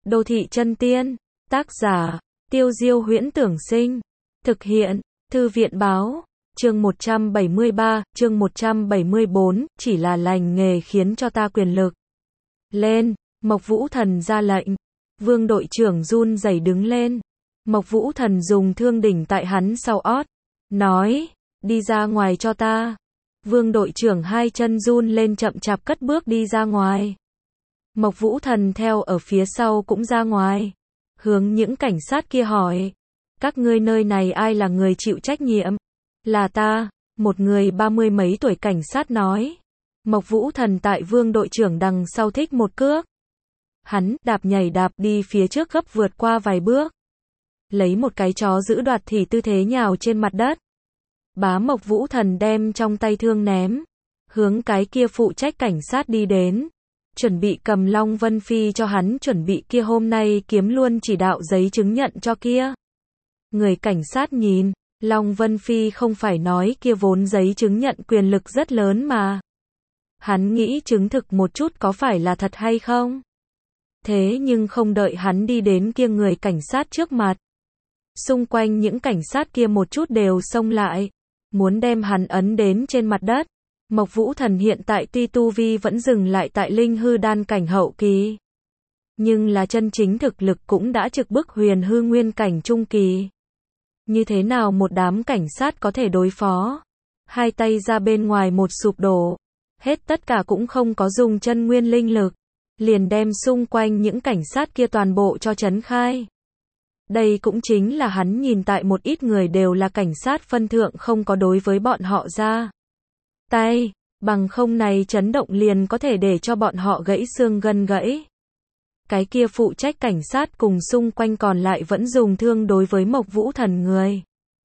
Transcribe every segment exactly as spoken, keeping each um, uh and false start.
Đô thị chân tiên. Tác giả, Tiêu Diêu Huyễn Tưởng Sinh. Thực hiện, Thư viện Báo. Chương một trăm bảy mươi ba, chương một trăm bảy mươi bốn, chỉ là lành nghề khiến cho ta quyền lực. Lên, Mộc Vũ Thần ra lệnh. Vương đội trưởng run rẩy đứng lên. Mộc Vũ Thần dùng thương đỉnh tại hắn sau ót. Nói, đi ra ngoài cho ta. Vương đội trưởng hai chân run lên chậm chạp cất bước đi ra ngoài. Mộc Vũ Thần theo ở phía sau cũng ra ngoài. Hướng những cảnh sát kia hỏi. Các ngươi nơi này ai là người chịu trách nhiệm? Là ta, một người ba mươi mấy tuổi cảnh sát nói. Mộc Vũ Thần tại Vương đội trưởng đằng sau thích một cước. Hắn đạp nhảy đạp đi phía trước gấp vượt qua vài bước. Lấy một cái chó giữ đoạt thì tư thế nhào trên mặt đất. Bá Mộc Vũ Thần đem trong tay thương ném. Hướng cái kia phụ trách cảnh sát đi đến. Chuẩn bị cầm Long Vân Phi cho hắn chuẩn bị kia hôm nay kiếm luôn chỉ đạo giấy chứng nhận cho kia. Người cảnh sát nhìn, Long Vân Phi không phải nói kia vốn giấy chứng nhận quyền lực rất lớn mà. Hắn nghĩ chứng thực một chút có phải là thật hay không. Thế nhưng không đợi hắn đi đến kia người cảnh sát trước mặt. Xung quanh những cảnh sát kia một chút đều xông lại. Muốn đem hắn ấn đến trên mặt đất. Mộc Vũ Thần hiện tại tuy tu vi vẫn dừng lại tại linh hư đan cảnh hậu kỳ. Nhưng là chân chính thực lực cũng đã trực bức huyền hư nguyên cảnh trung kỳ. Như thế nào một đám cảnh sát có thể đối phó? Hai tay ra bên ngoài một sụp đổ. Hết tất cả cũng không có dùng chân nguyên linh lực. Liền đem xung quanh những cảnh sát kia toàn bộ cho trấn khai. Đây cũng chính là hắn nhìn tại một ít người đều là cảnh sát phân thượng không có đối với bọn họ ra tay, bằng không này chấn động liền có thể để cho bọn họ gãy xương gân gãy. Cái kia phụ trách cảnh sát cùng xung quanh còn lại vẫn dùng thương đối với Mộc Vũ Thần người.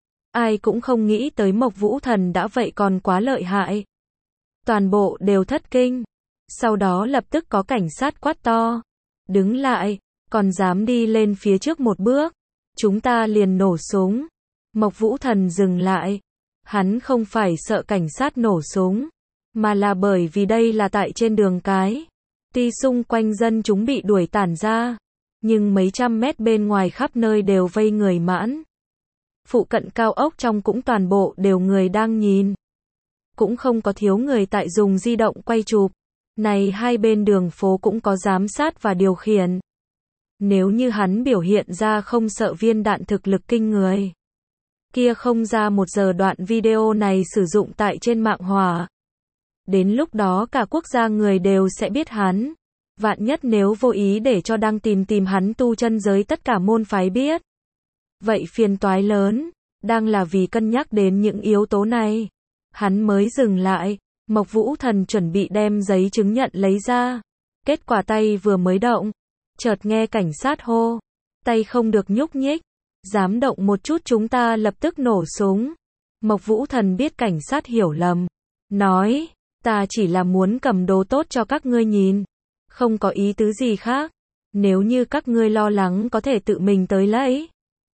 Ai cũng không nghĩ tới Mộc Vũ Thần đã vậy còn quá lợi hại. Toàn bộ đều thất kinh. Sau đó lập tức có cảnh sát quát to. Đứng lại, còn dám đi lên phía trước một bước. Chúng ta liền nổ súng. Mộc Vũ Thần dừng lại. Hắn không phải sợ cảnh sát nổ súng, mà là bởi vì đây là tại trên đường cái. Tuy xung quanh dân chúng bị đuổi tản ra, nhưng mấy trăm mét bên ngoài khắp nơi đều vây người mãn. Phụ cận cao ốc trong cũng toàn bộ đều người đang nhìn. Cũng không có thiếu người tại dùng di động quay chụp. Này hai bên đường phố cũng có giám sát và điều khiển. Nếu như hắn biểu hiện ra không sợ viên đạn thực lực kinh người. Kia không ra một giờ đoạn video này sử dụng tại trên mạng hỏa. Đến lúc đó cả quốc gia người đều sẽ biết hắn. Vạn nhất nếu vô ý để cho đang tìm tìm hắn tu chân giới tất cả môn phái biết. Vậy phiền toái lớn, đang là vì cân nhắc đến những yếu tố này. Hắn mới dừng lại, Mộc Vũ Thần chuẩn bị đem giấy chứng nhận lấy ra. Kết quả tay vừa mới động, chợt nghe cảnh sát hô. Tay không được nhúc nhích. Dám động một chút chúng ta lập tức nổ súng. Mộc Vũ Thần biết cảnh sát hiểu lầm. Nói, ta chỉ là muốn cầm đồ tốt cho các ngươi nhìn. Không có ý tứ gì khác. Nếu như các ngươi lo lắng có thể tự mình tới lấy.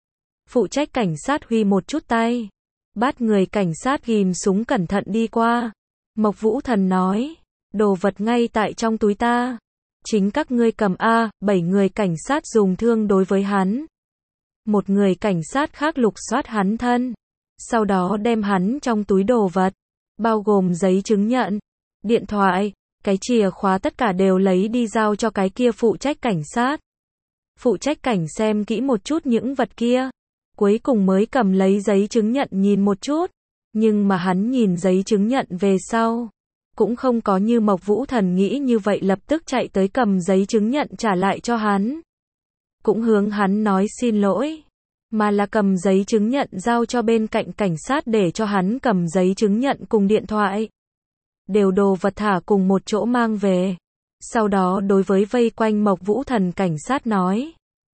Phụ trách cảnh sát huy một chút tay. Bắt người cảnh sát ghim súng cẩn thận đi qua. Mộc Vũ Thần nói, đồ vật ngay tại trong túi ta. Chính các ngươi cầm A, bảy người cảnh sát dùng thương đối với hắn. Một người cảnh sát khác lục soát hắn thân. Sau đó đem hắn trong túi đồ vật. Bao gồm giấy chứng nhận, điện thoại, cái chìa khóa tất cả đều lấy đi giao cho cái kia phụ trách cảnh sát. Phụ trách cảnh xem kỹ một chút những vật kia. Cuối cùng mới cầm lấy giấy chứng nhận nhìn một chút. Nhưng mà hắn nhìn giấy chứng nhận về sau. Cũng không có như Mộc Vũ Thần nghĩ như vậy lập tức chạy tới cầm giấy chứng nhận trả lại cho hắn. Cũng hướng hắn nói xin lỗi. Mà là cầm giấy chứng nhận giao cho bên cạnh cảnh sát để cho hắn cầm giấy chứng nhận cùng điện thoại. Đều đồ vật thả cùng một chỗ mang về. Sau đó đối với vây quanh Mộc Vũ Thần cảnh sát nói.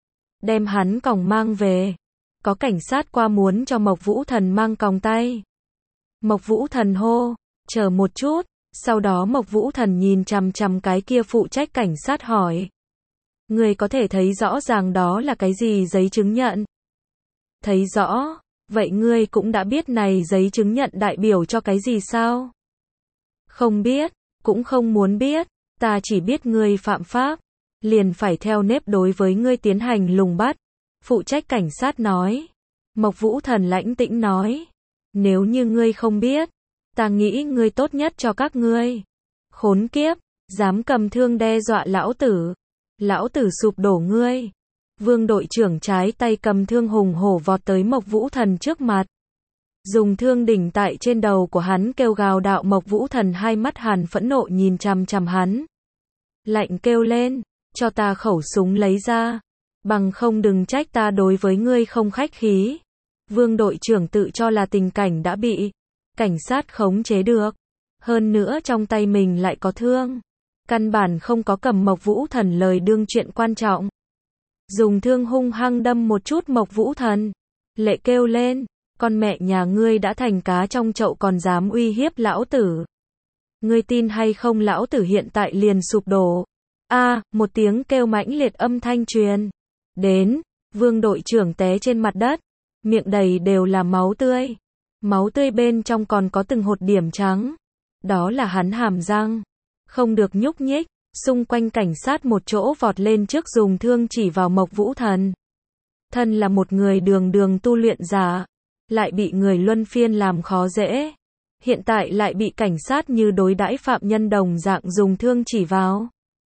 Đem hắn còng mang về. Có cảnh sát qua muốn cho Mộc Vũ Thần mang còng tay. Mộc Vũ Thần hô, chờ một chút. Sau đó Mộc Vũ Thần nhìn chằm chằm cái kia phụ trách cảnh sát hỏi. Người có thể thấy rõ ràng đó là cái gì giấy chứng nhận? Thấy rõ, vậy ngươi cũng đã biết này giấy chứng nhận đại biểu cho cái gì sao? Không biết, cũng không muốn biết, ta chỉ biết ngươi phạm pháp. liền phải theo nếp đối với ngươi tiến hành lùng bắt. Phụ trách cảnh sát nói. Mộc Vũ Thần lãnh tĩnh nói. Nếu như ngươi không biết, ta nghĩ ngươi tốt nhất cho các ngươi. Khốn kiếp, dám cầm thương đe dọa lão tử. Lão tử sụp đổ ngươi. Vương đội trưởng trái tay cầm thương hùng hổ vọt tới Mộc Vũ Thần trước mặt. Dùng thương đỉnh tại trên đầu của hắn kêu gào đạo. Mộc Vũ Thần hai mắt hàn phẫn nộ nhìn chằm chằm hắn. Lạnh kêu lên, cho ta khẩu súng lấy ra. Bằng không đừng trách ta đối với ngươi không khách khí. Vương đội trưởng tự cho là tình cảnh đã bị cảnh sát khống chế được. Hơn nữa trong tay mình lại có thương. Căn bản không có cầm Mộc Vũ Thần lời đương chuyện quan trọng. Dùng thương hung hăng đâm một chút Mộc Vũ Thần. Lệ kêu lên, con mẹ nhà ngươi đã thành cá trong chậu còn dám uy hiếp lão tử. Ngươi tin hay không lão tử hiện tại liền sụp đổ. A, à, một tiếng kêu mãnh liệt âm thanh truyền đến, Vương đội trưởng té trên mặt đất, miệng đầy đều là máu tươi. Máu tươi bên trong còn có từng hột điểm trắng. Đó là hắn hàm răng. Không được nhúc nhích. Xung quanh cảnh sát một chỗ vọt lên trước dùng thương chỉ vào Mộc Vũ Thần. Thân là một người đường đường tu luyện giả, lại bị người luân phiên làm khó dễ. Hiện tại lại bị cảnh sát như đối đãi phạm nhân đồng dạng dùng thương chỉ vào.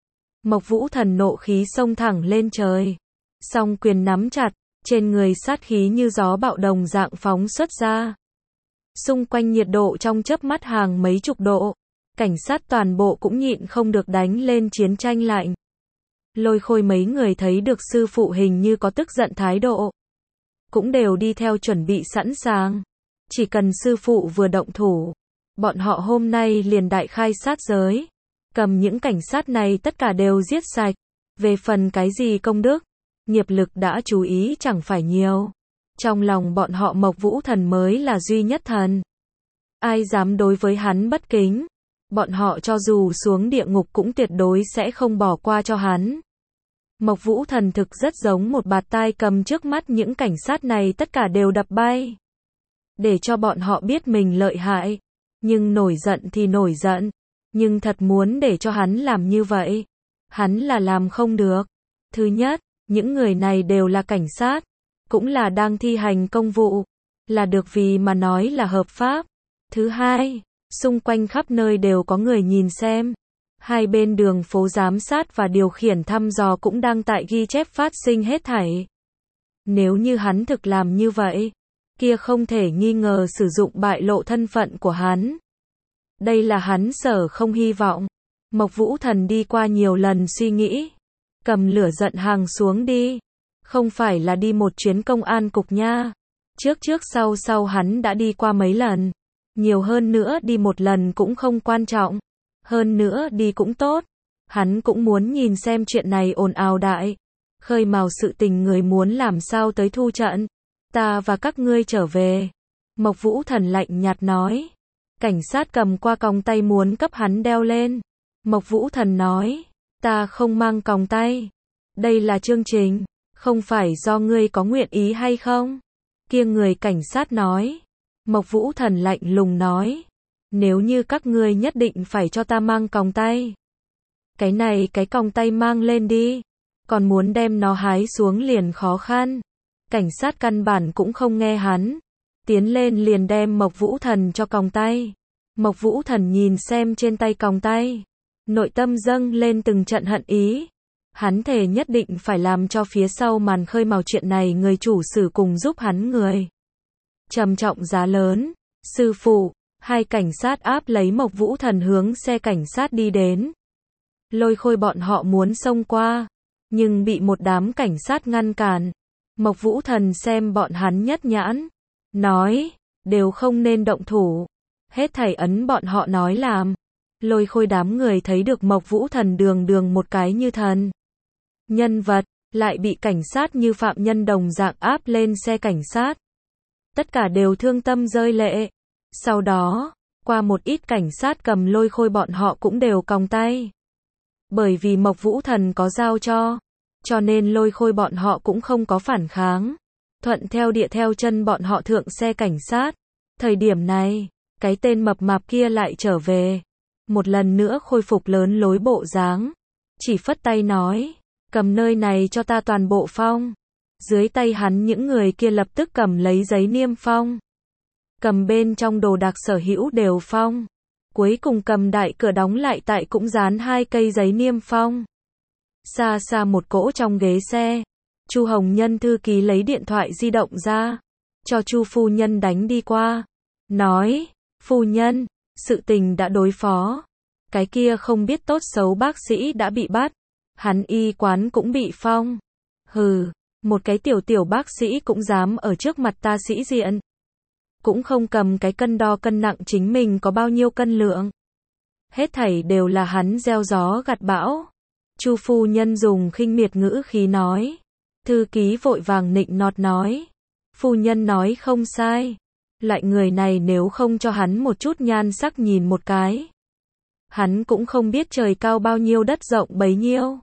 Mộc Vũ Thần nộ khí xông thẳng lên trời. Song quyền nắm chặt, trên người sát khí như gió bạo đồng dạng phóng xuất ra. Xung quanh nhiệt độ trong chớp mắt hàng mấy chục độ. Cảnh sát toàn bộ cũng nhịn không được đánh lên chiến tranh lạnh. Lôi Khôi mấy người thấy được sư phụ hình như có tức giận thái độ. Cũng đều đi theo chuẩn bị sẵn sàng. Chỉ cần sư phụ vừa động thủ. Bọn họ hôm nay liền đại khai sát giới. Cầm những cảnh sát này tất cả đều giết sạch. Về phần cái gì công đức, nghiệp lực đã chú ý chẳng phải nhiều. Trong lòng bọn họ Mộc Vũ Thần mới là duy nhất thần. Ai dám đối với hắn bất kính. Bọn họ cho dù xuống địa ngục cũng tuyệt đối sẽ không bỏ qua cho hắn. Mộc Vũ Thần thực rất giống một bạt tai cầm trước mắt những cảnh sát này tất cả đều đập bay. Để cho bọn họ biết mình lợi hại. Nhưng nổi giận thì nổi giận. Nhưng thật muốn để cho hắn làm như vậy. Hắn là làm không được. Thứ nhất, những người này đều là cảnh sát. Cũng là đang thi hành công vụ. Là được vì mà nói là hợp pháp. Thứ hai, xung quanh khắp nơi đều có người nhìn xem. Hai bên đường phố giám sát và điều khiển thăm dò cũng đang tại ghi chép phát sinh hết thảy. Nếu như hắn thực làm như vậy, kia không thể nghi ngờ sử dụng bại lộ thân phận của hắn. Đây là hắn sở không hy vọng. Mộc Vũ Thần đi qua nhiều lần suy nghĩ. Cầm lửa giận hàng xuống đi. Không phải là đi một chuyến công an cục nha. Trước trước sau sau hắn đã đi qua mấy lần. Nhiều hơn nữa đi một lần cũng không quan trọng. Hơn nữa đi cũng tốt. Hắn cũng muốn nhìn xem chuyện này ồn ào đại. Khơi mào sự tình người muốn làm sao tới thu trận. Ta và các ngươi trở về. Mộc Vũ Thần lạnh nhạt nói. Cảnh sát cầm qua còng tay muốn cấp hắn đeo lên. Mộc Vũ Thần nói. Ta không mang còng tay. Đây là chương trình. Không phải do ngươi có nguyện ý hay không? Kia người cảnh sát nói. Mộc Vũ Thần lạnh lùng nói. Nếu như các ngươi nhất định phải cho ta mang còng tay. Cái này cái còng tay mang lên đi. Còn muốn đem nó hái xuống liền khó khăn. Cảnh sát căn bản cũng không nghe hắn. Tiến lên liền đem Mộc Vũ Thần cho còng tay. Mộc Vũ Thần nhìn xem trên tay còng tay. Nội tâm dâng lên từng trận hận ý. Hắn thề nhất định phải làm cho phía sau màn khơi mào chuyện này người chủ sử cùng giúp hắn người. Trầm trọng giá lớn. Sư phụ, hai cảnh sát áp lấy Mộc Vũ Thần hướng xe cảnh sát đi đến. Lôi Khôi bọn họ muốn xông qua. Nhưng bị một đám cảnh sát ngăn cản. Mộc Vũ Thần xem bọn hắn nhất nhãn. Nói, đều không nên động thủ. Hết thảy ấn bọn họ nói làm. Lôi Khôi đám người thấy được Mộc Vũ Thần đường đường một cái như thần. Nhân vật, lại bị cảnh sát như phạm nhân đồng dạng áp lên xe cảnh sát. Tất cả đều thương tâm rơi lệ. Sau đó, qua một ít cảnh sát cầm Lôi Khôi bọn họ cũng đều còng tay. Bởi vì Mộc Vũ Thần có giao cho. Cho nên Lôi Khôi bọn họ cũng không có phản kháng. Thuận theo địa theo chân bọn họ thượng xe cảnh sát. Thời điểm này, cái tên mập mạp kia lại trở về. Một lần nữa khôi phục lớn lối bộ dáng. Chỉ phất tay nói, cầm nơi này cho ta toàn bộ phong. Dưới tay hắn những người kia lập tức cầm lấy giấy niêm phong. Cầm bên trong đồ đạc sở hữu đều phong. Cuối cùng cầm đại cửa đóng lại tại cũng dán hai cây giấy niêm phong. Xa xa một cỗ trong ghế xe, Chu Hồng Nhân thư ký lấy điện thoại di động ra, cho Chu phu nhân đánh đi qua, nói, phu nhân, sự tình đã đối phó, cái kia không biết tốt xấu bác sĩ đã bị bắt, hắn y quán cũng bị phong, hừ, một cái tiểu tiểu bác sĩ cũng dám ở trước mặt ta sĩ diện, cũng không cầm cái cân đo cân nặng chính mình có bao nhiêu cân lượng, hết thảy đều là hắn gieo gió gặt bão. Chu phu nhân dùng khinh miệt ngữ khí nói. Thư ký vội vàng nịnh nọt nói. Phu nhân nói không sai. Loại người này nếu không cho hắn một chút nhan sắc nhìn một cái. Hắn cũng không biết trời cao bao nhiêu đất rộng bấy nhiêu.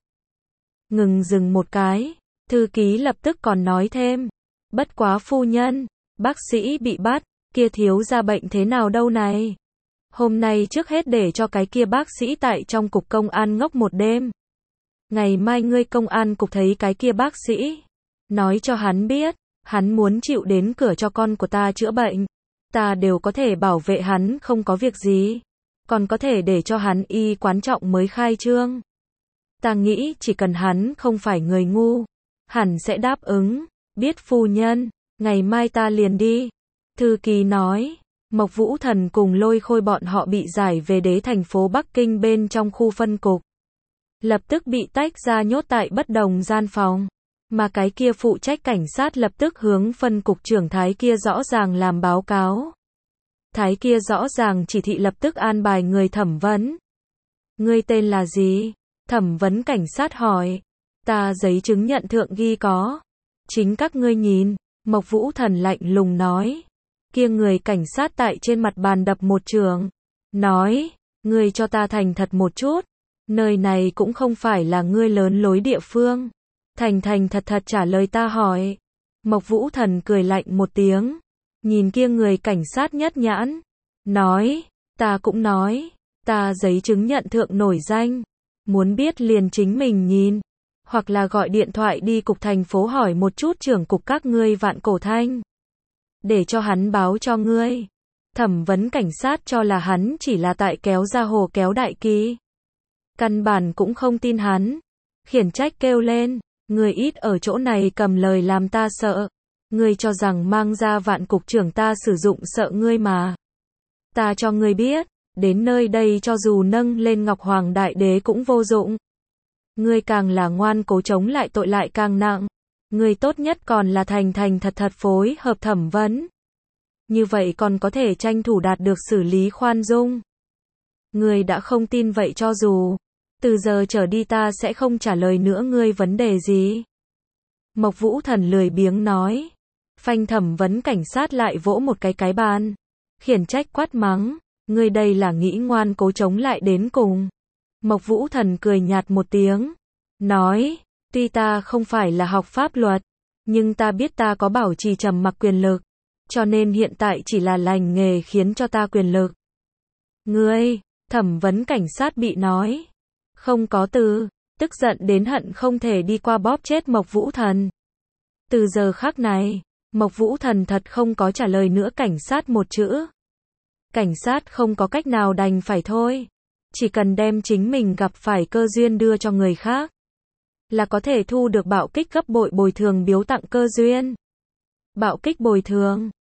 Ngừng dừng một cái. Thư ký lập tức còn nói thêm. Bất quá phu nhân, bác sĩ bị bắt, kia thiếu ra bệnh thế nào đâu này. Hôm nay trước hết để cho cái kia bác sĩ tại trong cục công an ngốc một đêm. Ngày mai ngươi công an cục thấy cái kia bác sĩ, nói cho hắn biết, hắn muốn chịu đến cửa cho con của ta chữa bệnh, ta đều có thể bảo vệ hắn không có việc gì, còn có thể để cho hắn y quán trọng mới khai trương. Ta nghĩ chỉ cần hắn không phải người ngu, hẳn sẽ đáp ứng, biết phu nhân, ngày mai ta liền đi. Thư ký nói, Mộc Vũ Thần cùng Lôi Khôi bọn họ bị giải về đế thành phố Bắc Kinh bên trong khu phân cục. Lập tức bị tách ra nhốt tại bất đồng gian phòng. Mà cái kia phụ trách cảnh sát lập tức hướng phân cục trưởng Thái kia rõ ràng làm báo cáo. Thái kia rõ ràng chỉ thị lập tức an bài người thẩm vấn. Ngươi tên là gì? Thẩm vấn cảnh sát hỏi. Ta giấy chứng nhận thượng ghi có. Chính các ngươi nhìn. Mộc Vũ Thần lạnh lùng nói. Kia người cảnh sát tại trên mặt bàn đập một trường. Nói. Ngươi cho ta thành thật một chút. Nơi này cũng không phải là ngươi lớn lối địa phương. Thành thành thật thật trả lời ta hỏi. Mộc Vũ Thần cười lạnh một tiếng. Nhìn kia người cảnh sát nhất nhãn. Nói. Ta cũng nói. Ta giấy chứng nhận thượng nổi danh. Muốn biết liền chính mình nhìn. Hoặc là gọi điện thoại đi cục thành phố hỏi một chút trưởng cục các ngươi Vạn Cổ Thanh. Để cho hắn báo cho ngươi. Thẩm vấn cảnh sát cho là hắn chỉ là tại kéo ra hồ kéo đại kỳ. Căn bản cũng không tin hắn. Khiển trách kêu lên. Người ít ở chỗ này cầm lời làm ta sợ. Ngươi cho rằng mang ra Vạn cục trưởng ta sử dụng sợ ngươi mà. Ta cho ngươi biết. Đến nơi đây cho dù nâng lên Ngọc Hoàng Đại Đế cũng vô dụng. Ngươi càng là ngoan cố chống lại tội lại càng nặng. Ngươi tốt nhất còn là thành thành thật thật phối hợp thẩm vấn. Như vậy còn có thể tranh thủ đạt được xử lý khoan dung. Ngươi đã không tin vậy cho dù. Từ giờ trở đi ta sẽ không trả lời nữa ngươi vấn đề gì. Mộc Vũ Thần lười biếng nói. Phanh thẩm vấn cảnh sát lại vỗ một cái cái bàn. Khiển trách quát mắng. Ngươi đây là nghĩ ngoan cố chống lại đến cùng. Mộc Vũ Thần cười nhạt một tiếng. Nói. Tuy ta không phải là học pháp luật. Nhưng ta biết ta có bảo trì trầm mặc quyền lực. Cho nên hiện tại chỉ là lành nghề khiến cho ta quyền lực. Ngươi. Thẩm vấn cảnh sát bị nói. Không có từ. Tức giận đến hận không thể đi qua bóp chết Mộc Vũ Thần. Từ giờ khắc này. Mộc Vũ Thần thật không có trả lời nữa cảnh sát một chữ. Cảnh sát không có cách nào đành phải thôi. Chỉ cần đem chính mình gặp phải cơ duyên đưa cho người khác. Là có thể thu được bạo kích gấp bội bồi thường biếu tặng cơ duyên. Bạo kích bồi thường.